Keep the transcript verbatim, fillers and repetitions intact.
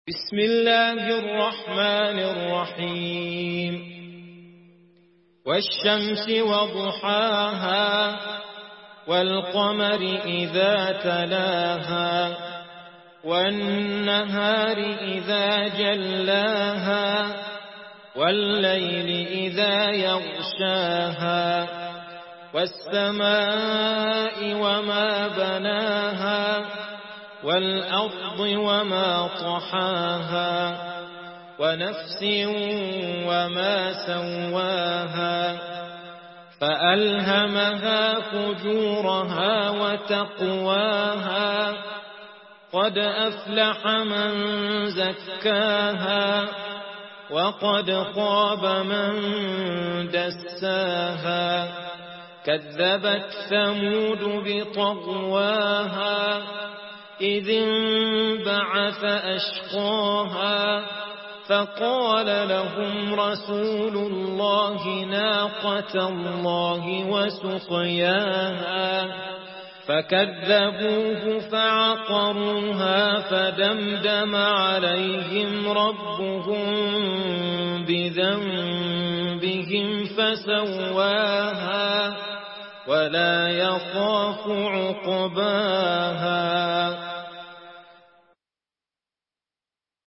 بسم الله الرحمن الرحيم والشمس وضحاها والقمر إذا تلاها والنهار إذا جلاها والليل إذا يغشاها والسماء وما بناها والأرض وما طحاها ونفس وما سواها فألهمها فجورها وتقواها قد أفلح من زكاها وقد خاب من دساها كذبت ثمود بطغواها إذ انبعث أشقاها فقال لهم رسول الله ناقة الله وسقياها فكذبوه فعقروها فدمدم عليهم ربهم بذنبهم فسواها ولا يخاف عقباها